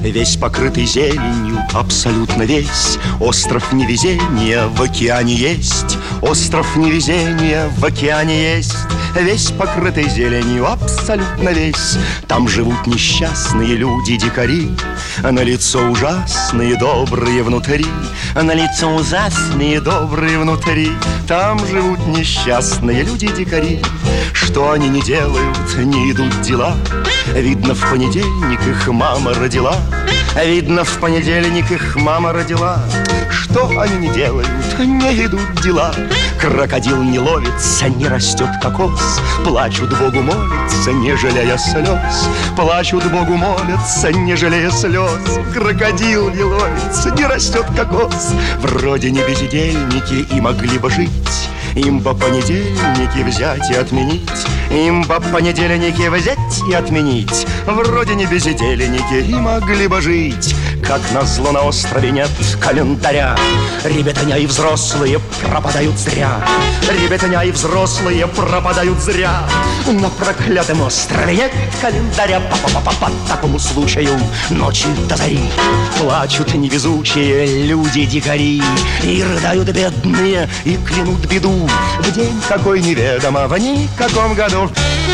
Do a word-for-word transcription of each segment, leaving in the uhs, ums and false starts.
Весь покрытый зеленью, абсолютно весь. Остров невезения в океане есть. Остров невезения в океане есть. Весь покрытый зеленью, абсолютно весь. Там живут несчастные люди-дикари, на лицо ужасные, добрые внутри. На лицо ужасные, добрые внутри. Там живут несчастные люди-дикари. Что они не делают, не идут дела. Видно, в понедельник их мама родила. Видно, в понедельник их мама родила. Что они не делают, не идут дела. Крокодил не ловится, не растет кокос. Плачут Богу, молятся, не жалея слез. Плачут Богу, молятся, не жалея слез. Крокодил не ловится, не растет кокос. Вроде не бездельники и могли бы жить. Им по понедельнике взять и отменить. Им по понедельнике взять и отменить. Вроде не бездельники и могли бы жить. Как назло на острове нет календаря. Ребятня и взрослые пропадают зря. Ребятня и взрослые пропадают зря. На проклятом острове нет календаря. По-по-по-по по такому случаю ночи до зари плачут невезучие люди-дикари. И рыдают бедные, и клянут беду в день какой неведомо, в никаком году.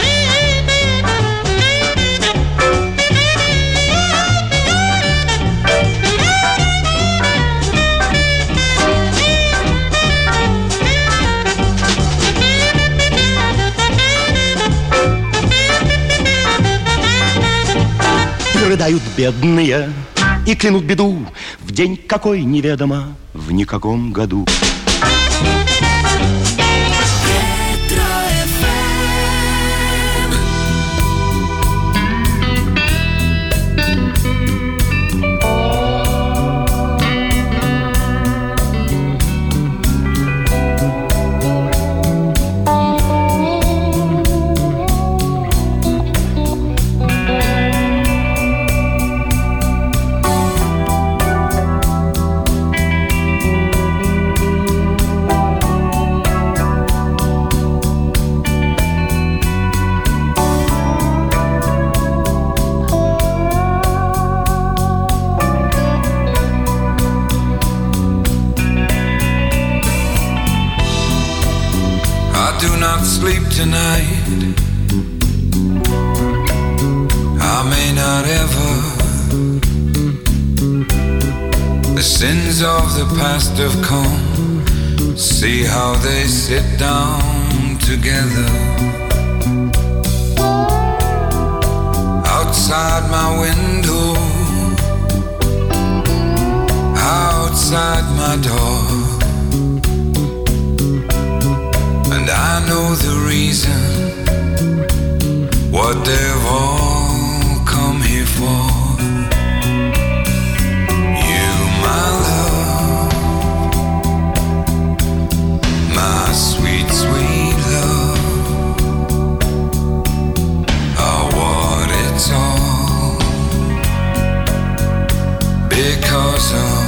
Рыдают бедные и клянут беду в день какой неведомо, в никаком году. Sleep tonight. I may not ever. The sins of the past have come. See how they sit down together. Outside my window, outside my door. And I know the reason, what they've all come here for. You, my love, my sweet, sweet love, are what it's all because of.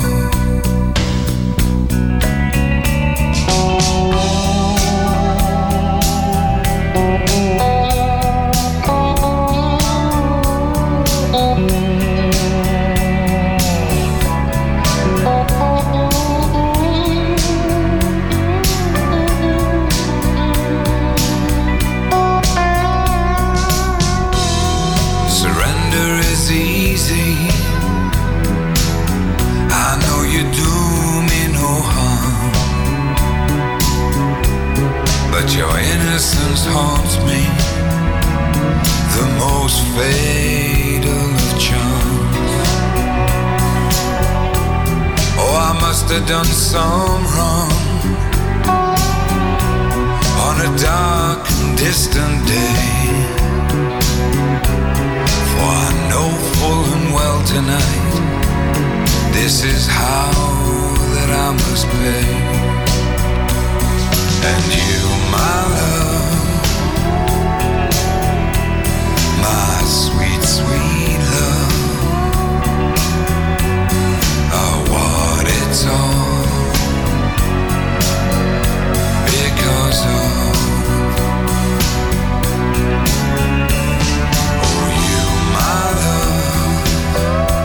Your innocence haunts me, the most fatal of charms. Oh, I must have done some wrong on a dark and distant day, for I know full and well tonight this is how that I must pay. And you, my love, my sweet, sweet love, are what it's all because of. Oh, you, my love,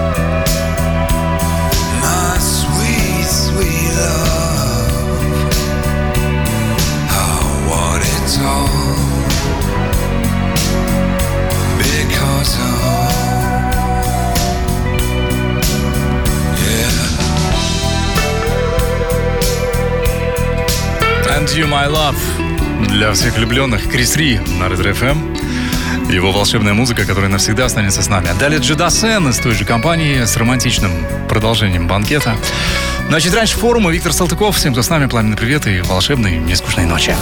You My Love. Для всех влюбленных Крис Ри на Ретро эф эм. Его волшебная музыка, которая навсегда останется с нами. Далее Джедасен из той же компании с романтичным продолжением банкета. Значит, раньше форума. Виктор Салтыков. Всем, кто с нами, пламенный привет и волшебной, нескучной ночи.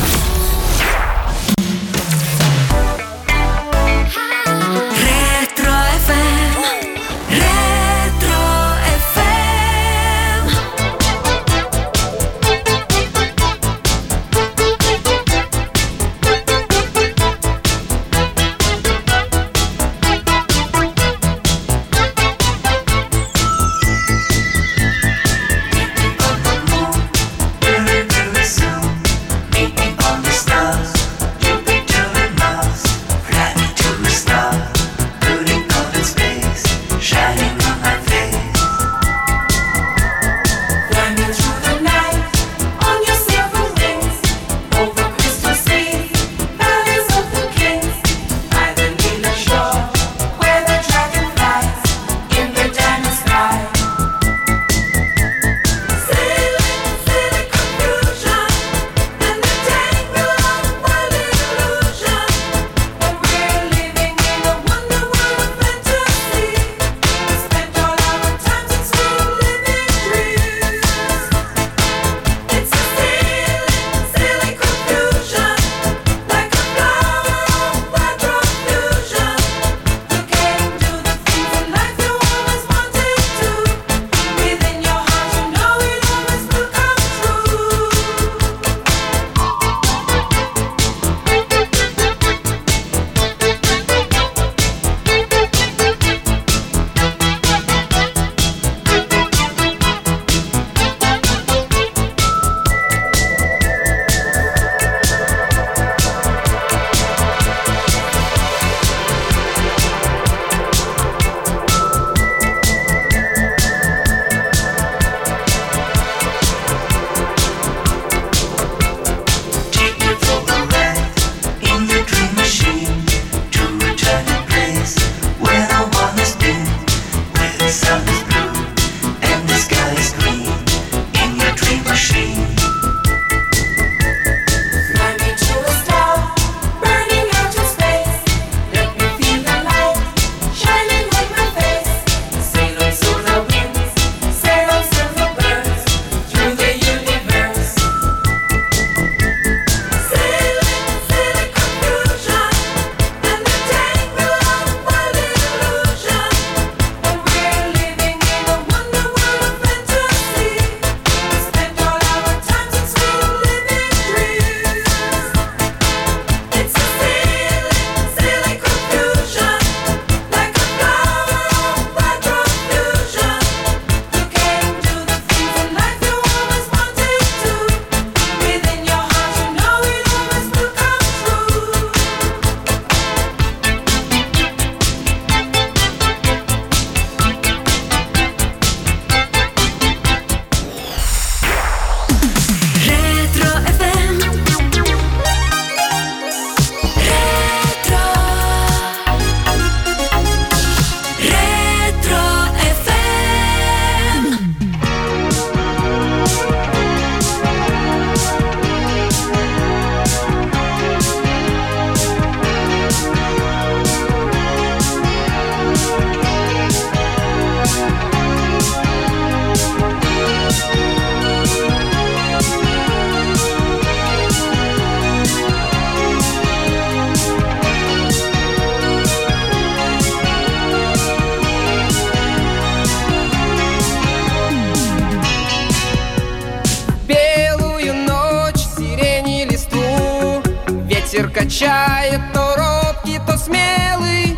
Ветер качает то робкий, то смелый.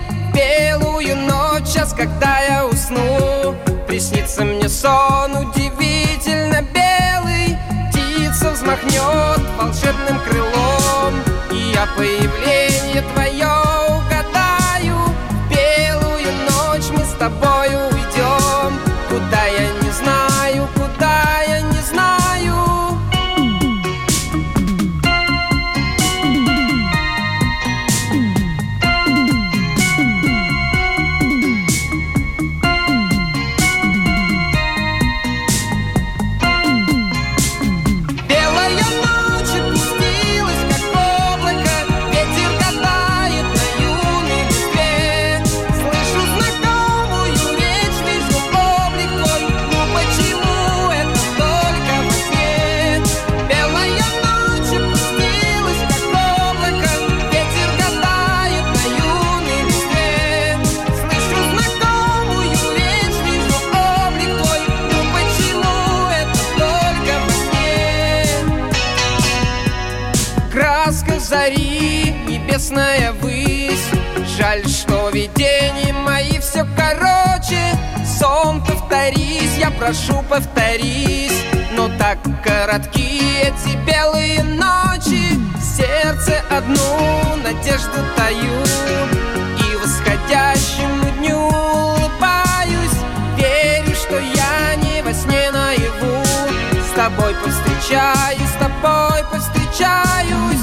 Белую ночь, час, когда я усну, приснится мне сон удивительно белый. Птица взмахнет волшебным крылом, и я появление твое угадаю. Белую ночь мы с тобою уйдем, куда я не знаю, куда я не знаю. Белая ночь, небесная высь. Жаль, что видения мои все короче. Сон, повторись, я прошу, повторись. Но так коротки эти белые ночи. В сердце одну надежду таю, и восходящему дню улыбаюсь. Верю, что я не во сне наяву. С тобой повстречаюсь, с тобой повстречаюсь.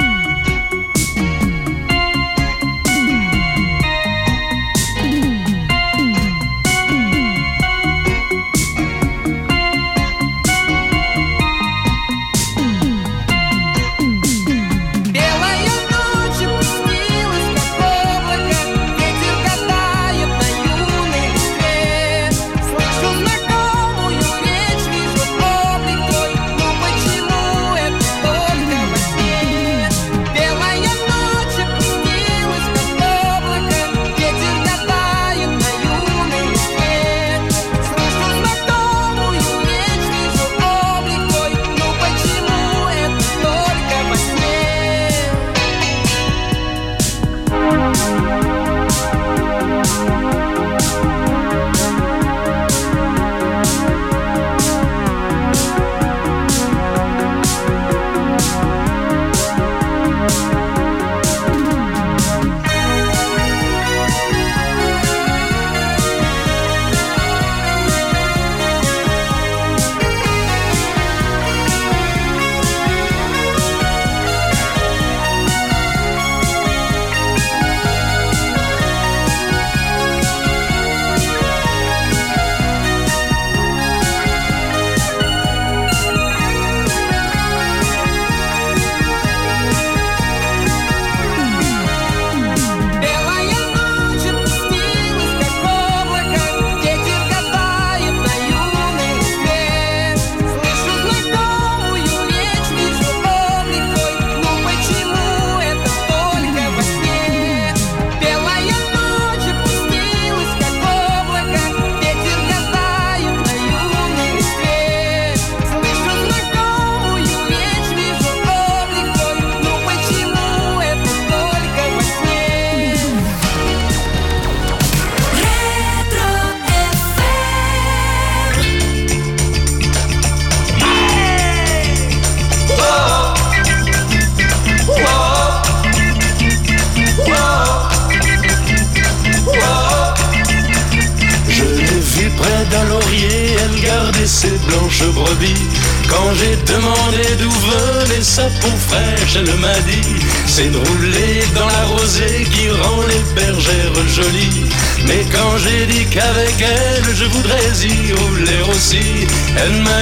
Ses blanches brebis. Quand j'ai demandé d'où venait sa peau fraîche, elle m'a dit: c'est de rouler dans la rosée qui rend les bergères jolies. Mais quand j'ai dit qu'avec elle je voudrais y rouler aussi, elle m'a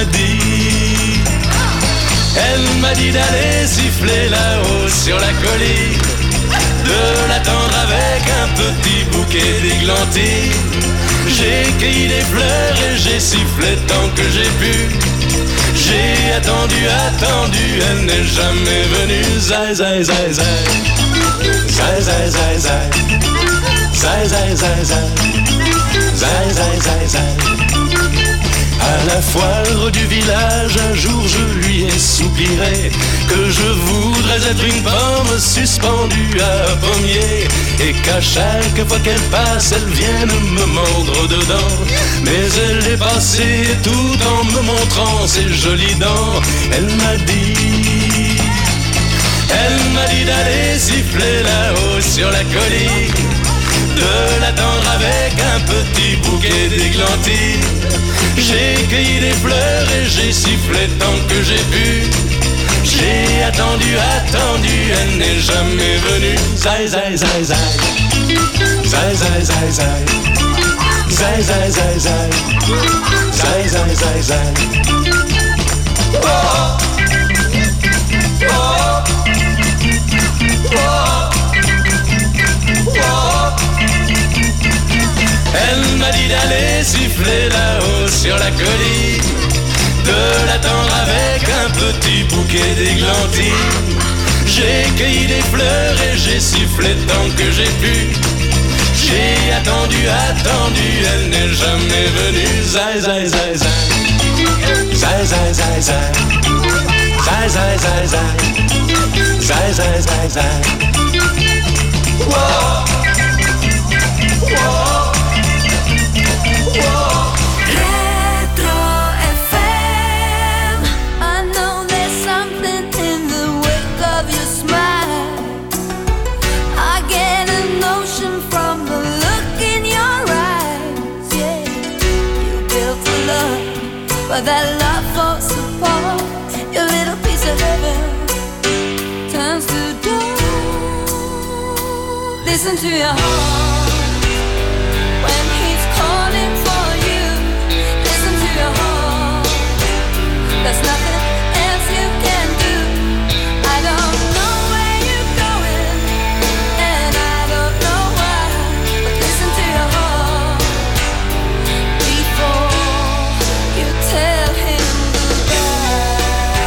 dit, elle m'a dit d'aller siffler là-haut sur la colline, de l'attendre avec un petit bouquet d'églantines. J'ai cueilli des fleurs et j'ai sifflé tant que j'ai pu. J'ai attendu, attendu, elle n'est jamais venue. Zai, zai, zai, zai. Zai, zai, zai, zai. Zai, zai, zai, zai. Zai, zai, zai, zai. À la foire du village, un jour je lui ai soupiré que je voudrais être une pomme suspendue à un pommier, et qu'à chaque fois qu'elle passe, elle vienne me mordre dedans. Mais elle est passée tout en me montrant ses jolies dents. Elle m'a dit, elle m'a dit d'aller siffler là-haut sur la colline, de l'attendre avec un petit bouquet d'églantines. J'ai cueilli des fleurs et j'ai sifflé tant que j'ai pu. J'ai attendu, attendu, elle n'est jamais venue. Zai, zai, zai, zai. Zai, zai, zai, zai. Zai, zai, zai, zai. Zai, zai, zai, zai. Oh, oh, oh, oh. Elle m'a dit d'aller siffler là-haut sur la colline, de l'attendre avec un petit bouquet d'églantines. J'ai cueilli des fleurs et j'ai sifflé tant que j'ai pu. J'ai attendu, attendu, elle n'est jamais venue. Zai, zai, zai, zai. Zai, zai, zai, zai. Zai, Zai, zai, zai, zai. Zai, zai, zai, zai. Whoa. Whoa. Whoa. Retro F M. I know there's something in the wake of your smile. I get a notion from the look in your eyes. Yeah, you built a love, but that love falls apart. Your little piece of heaven turns to dawn. Listen to your heart when he's calling for you. Listen to your heart. There's nothing else you can do. I don't know where you're going, and I don't know why, but listen to your heart before you tell him goodbye.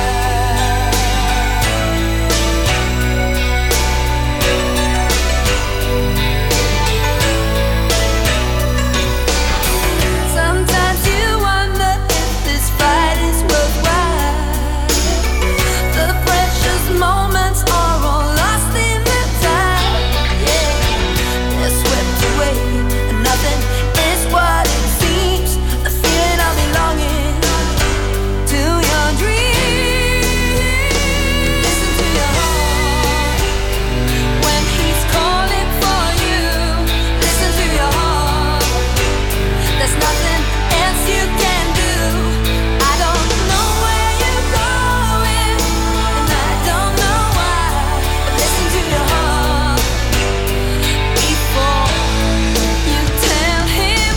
Sometimes you wonder if this fight is worthwhile. The precious moments are all lost in the tide. Yeah, they're swept away, and nothing is what it seems. The feeling of belonging to your dreams. Listen to your heart when he's calling for you. Listen to your heart. There's nothing else you can do. I don't know where you're going, and I don't know why, but listen to your heart before you tell him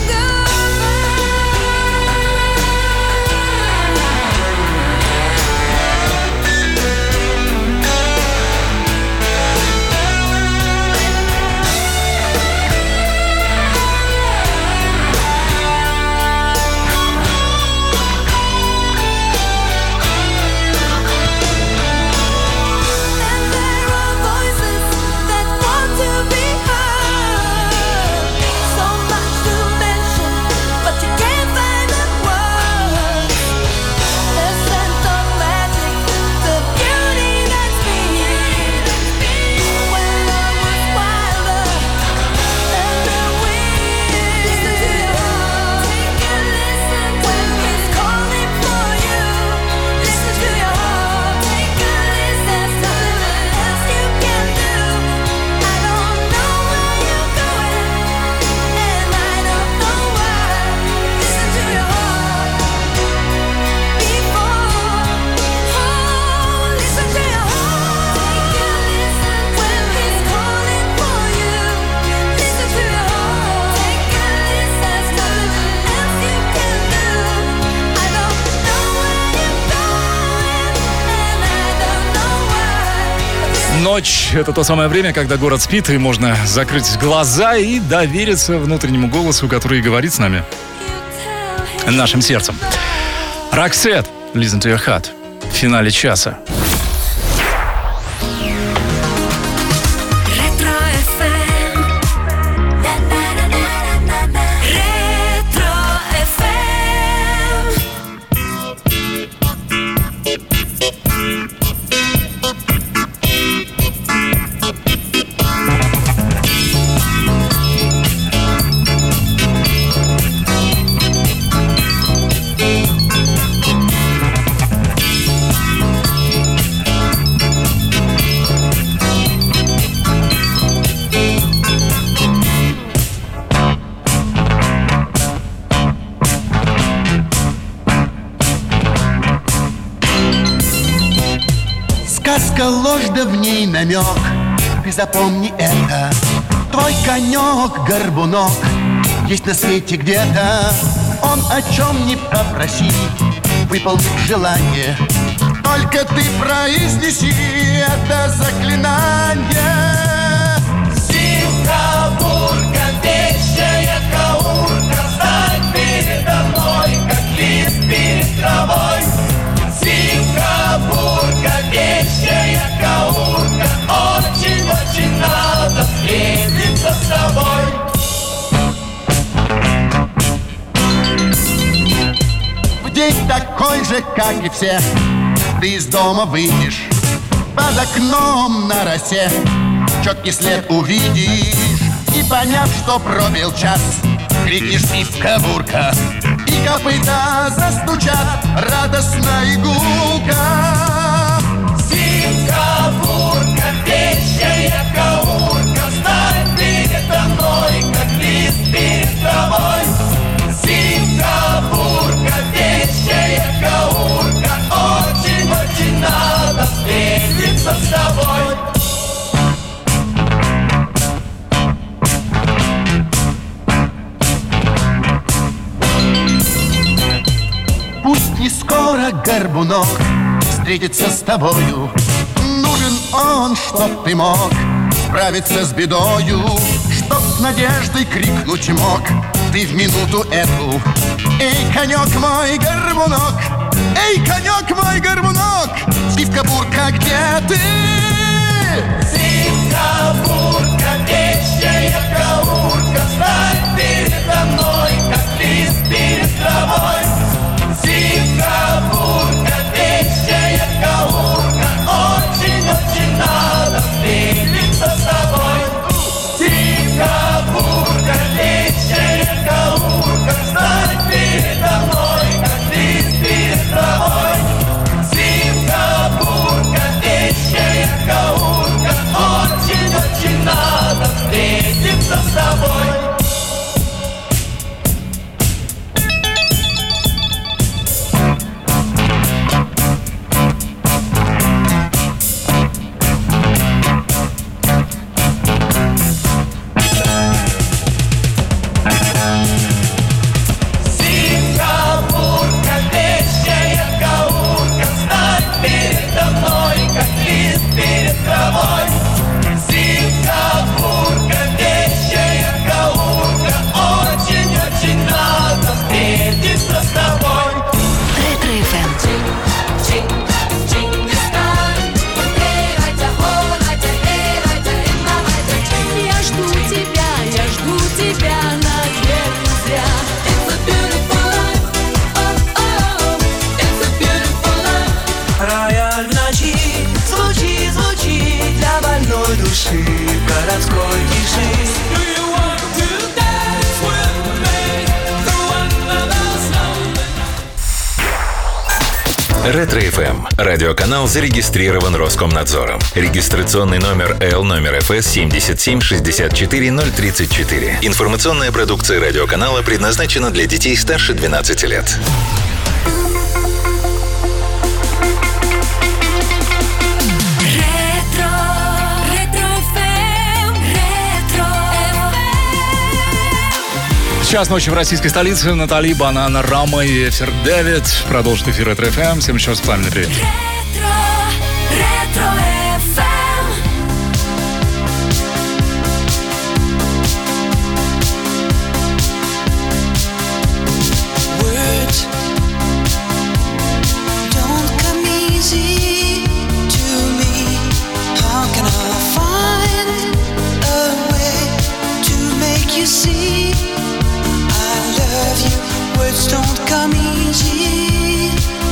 And there are voices that want to be heard. So much to mention, but you can't find the words. The scent of magic, the beauty that's been. When love was wilder than the wind. Listen to your heart. Take a listen when he's calling for you. Listen to your heart. Take a listen. There's nothing else you can do. I don't know where you're going, and I don't know why. Listen to your heart before. Oh, listen to your heart. Take a listen when he's calling for you. Listen to your heart. Take a listen. There's nothing else you can do. I don't know where you're going, and I don't know why. Ночь — это то самое время, когда город спит, и можно закрыть глаза и довериться внутреннему голосу, который говорит с нами, нашим сердцем. Roxette, Listen to your heart. В финале часа. Retro F M. Retro F M. Сказка ложь, да в ней намек. Ты запомни это. Твой конек, горбунок, есть на свете где-то. Он о чем не попроси, выполнит желание. Только ты произнеси это заклинание. Сингапурка, вещая каурка, стань передо мной, как лист перед травой. Сингапурка, вещая каурка, очень-очень надо встретиться с тобой. В день такой же, как и все, ты из дома выйдешь, под окном на росе четкий след увидишь. И поняв, что пробил час, крикнешь «Сивка-бурка!» И копыта застучат, радостно и гулко. Сивка-бурка, вещая каурка, встань передо мной, как лист перед травой. Сивка-бурка, вещая каурка, очень-очень надо встретиться с тобой. Пусть не скоро, горбунок, встретиться с тобою, нужен он, чтоб ты мог справиться с бедою, чтоб с надеждой крикнуть мог ты в минуту эту. Эй, конек мой, горбунок, эй, конек мой, горбунок, Сивка-бурка, где ты? Сивка-бурка, вещая каурка, встань передо мной, как лист перед травой. Сивка-бурка, вещая каурка, очень-очень надо встретиться с тобой. Сивка-бурка, вещая каурка, встань передо мной, как лист перед травой. Сивка-бурка, вещая каурка, очень-очень надо встретиться с тобой. Ретро-эф эм. Радиоканал зарегистрирован Роскомнадзором. Регистрационный номер Л номер эф эс семьдесят семь шестьдесят четыре ноль тридцать четыре. Информационная продукция радиоканала предназначена для детей старше двенадцати лет. Час ночи в российской столице. Натали, Банана, Рама и Эфир Дэвид продолжит эфир Ретро-эф эм. Всем еще раз пламенный привет. Don't come easy.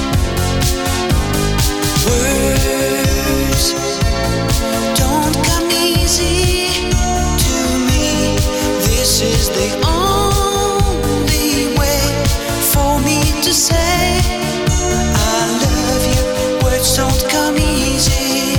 Words don't come easy to me. This is the only way for me to say I love you. Words don't come easy.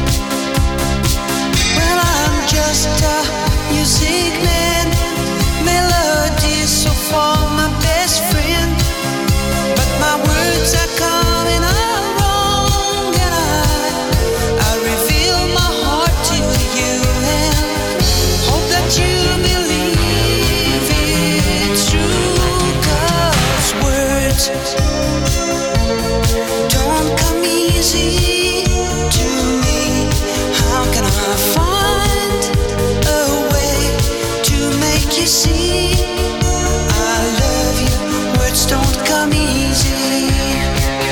Well, I'm just a music man, melodies so far my best friend. But my words are coming out wrong, and I, I reveal my heart to you and hope that you believe it's true. 'Cause words don't come easy to me. How can I find a way to make you see I love you? Words don't come easy.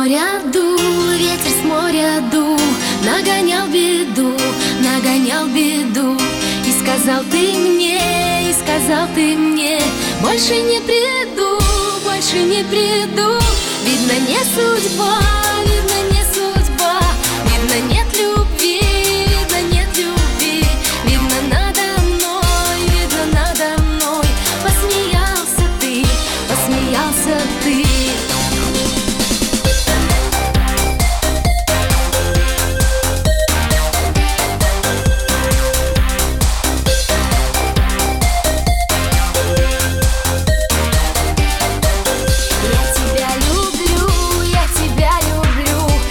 моря дул, ветер с моря дул, нагонял беду, нагонял беду. И сказал ты мне, и сказал ты мне, больше не приду, больше не приду. Видно, не судьба, видно, не судьба, видно, нет любви, видно, нет любви. Видно, надо мной, видно, надо мной посмеялся ты, посмеялся ты. Я тебя люблю, я тебя люблю.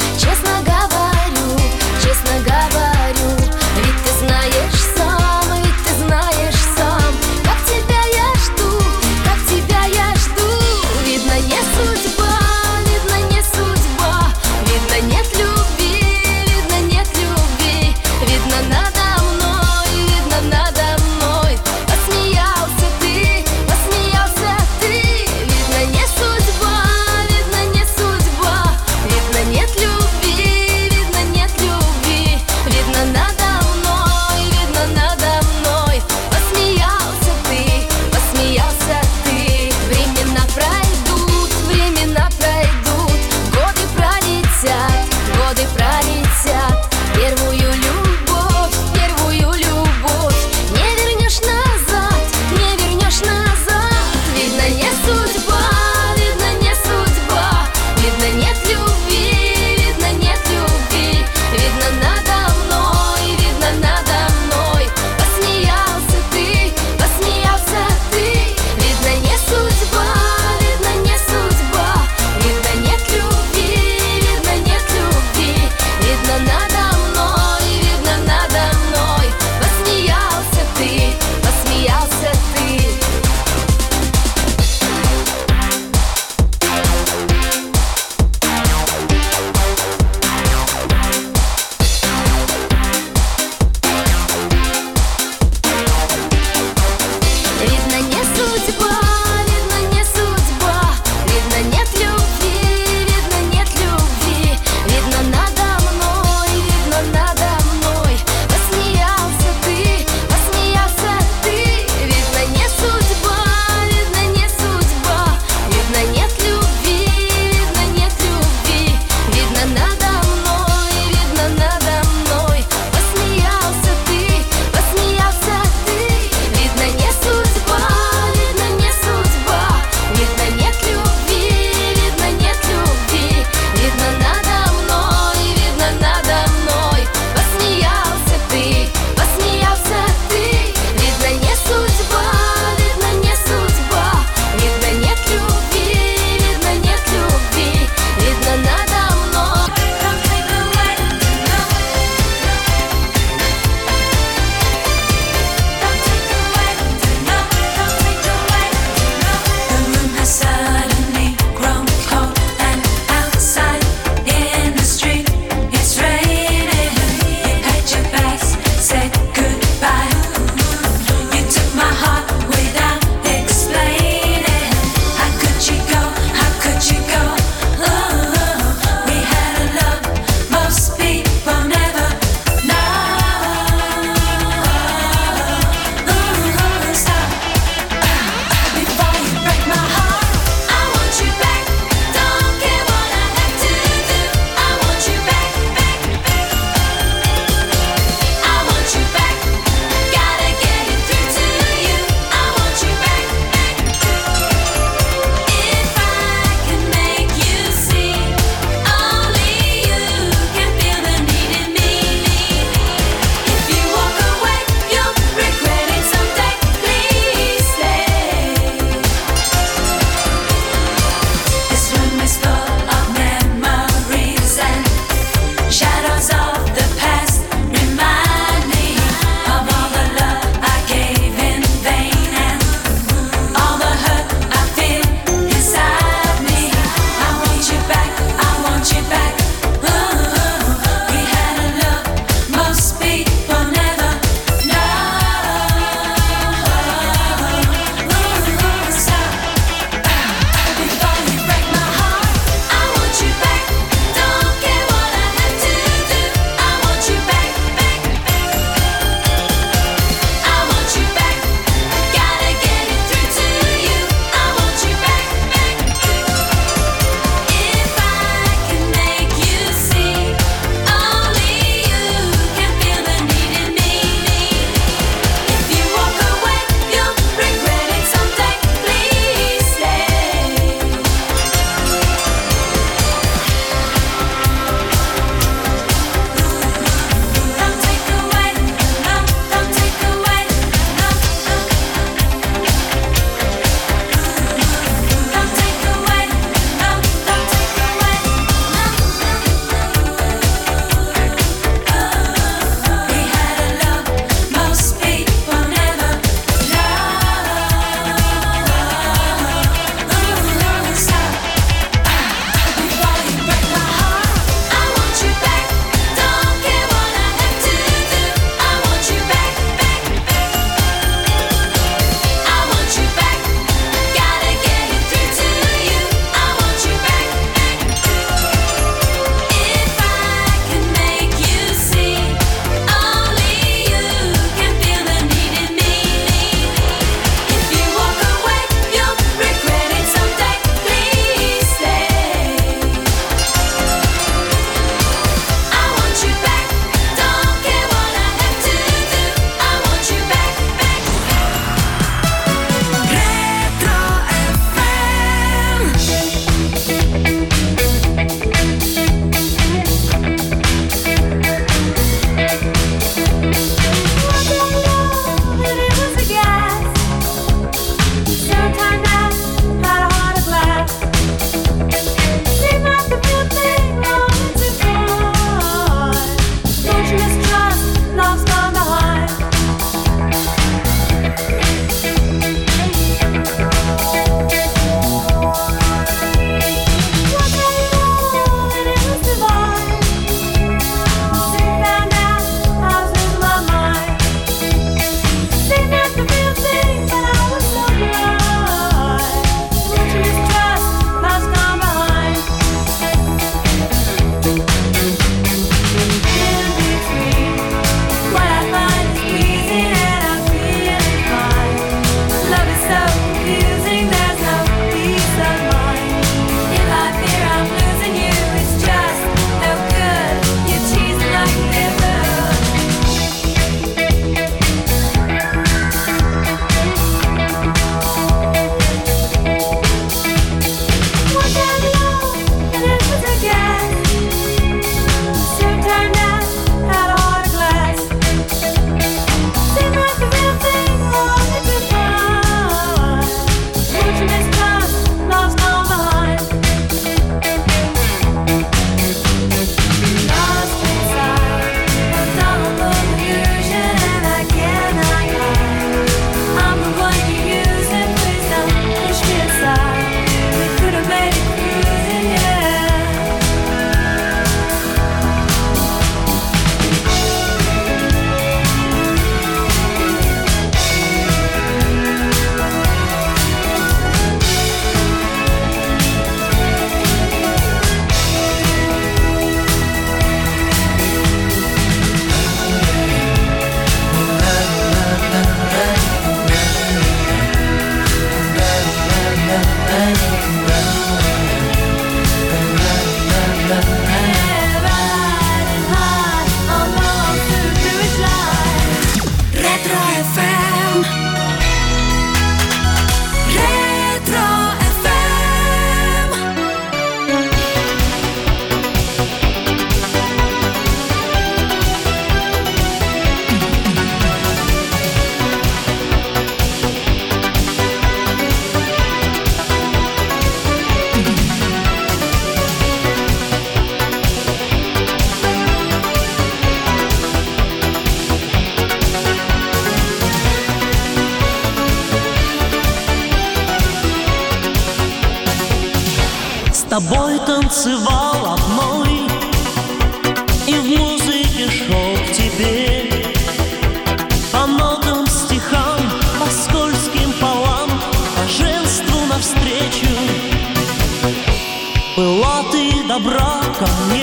тобой танцевал одной, и в музыке шел к тебе. По нотам, стихам, по скользким полам, по женству навстречу. Была ты добра ко мне.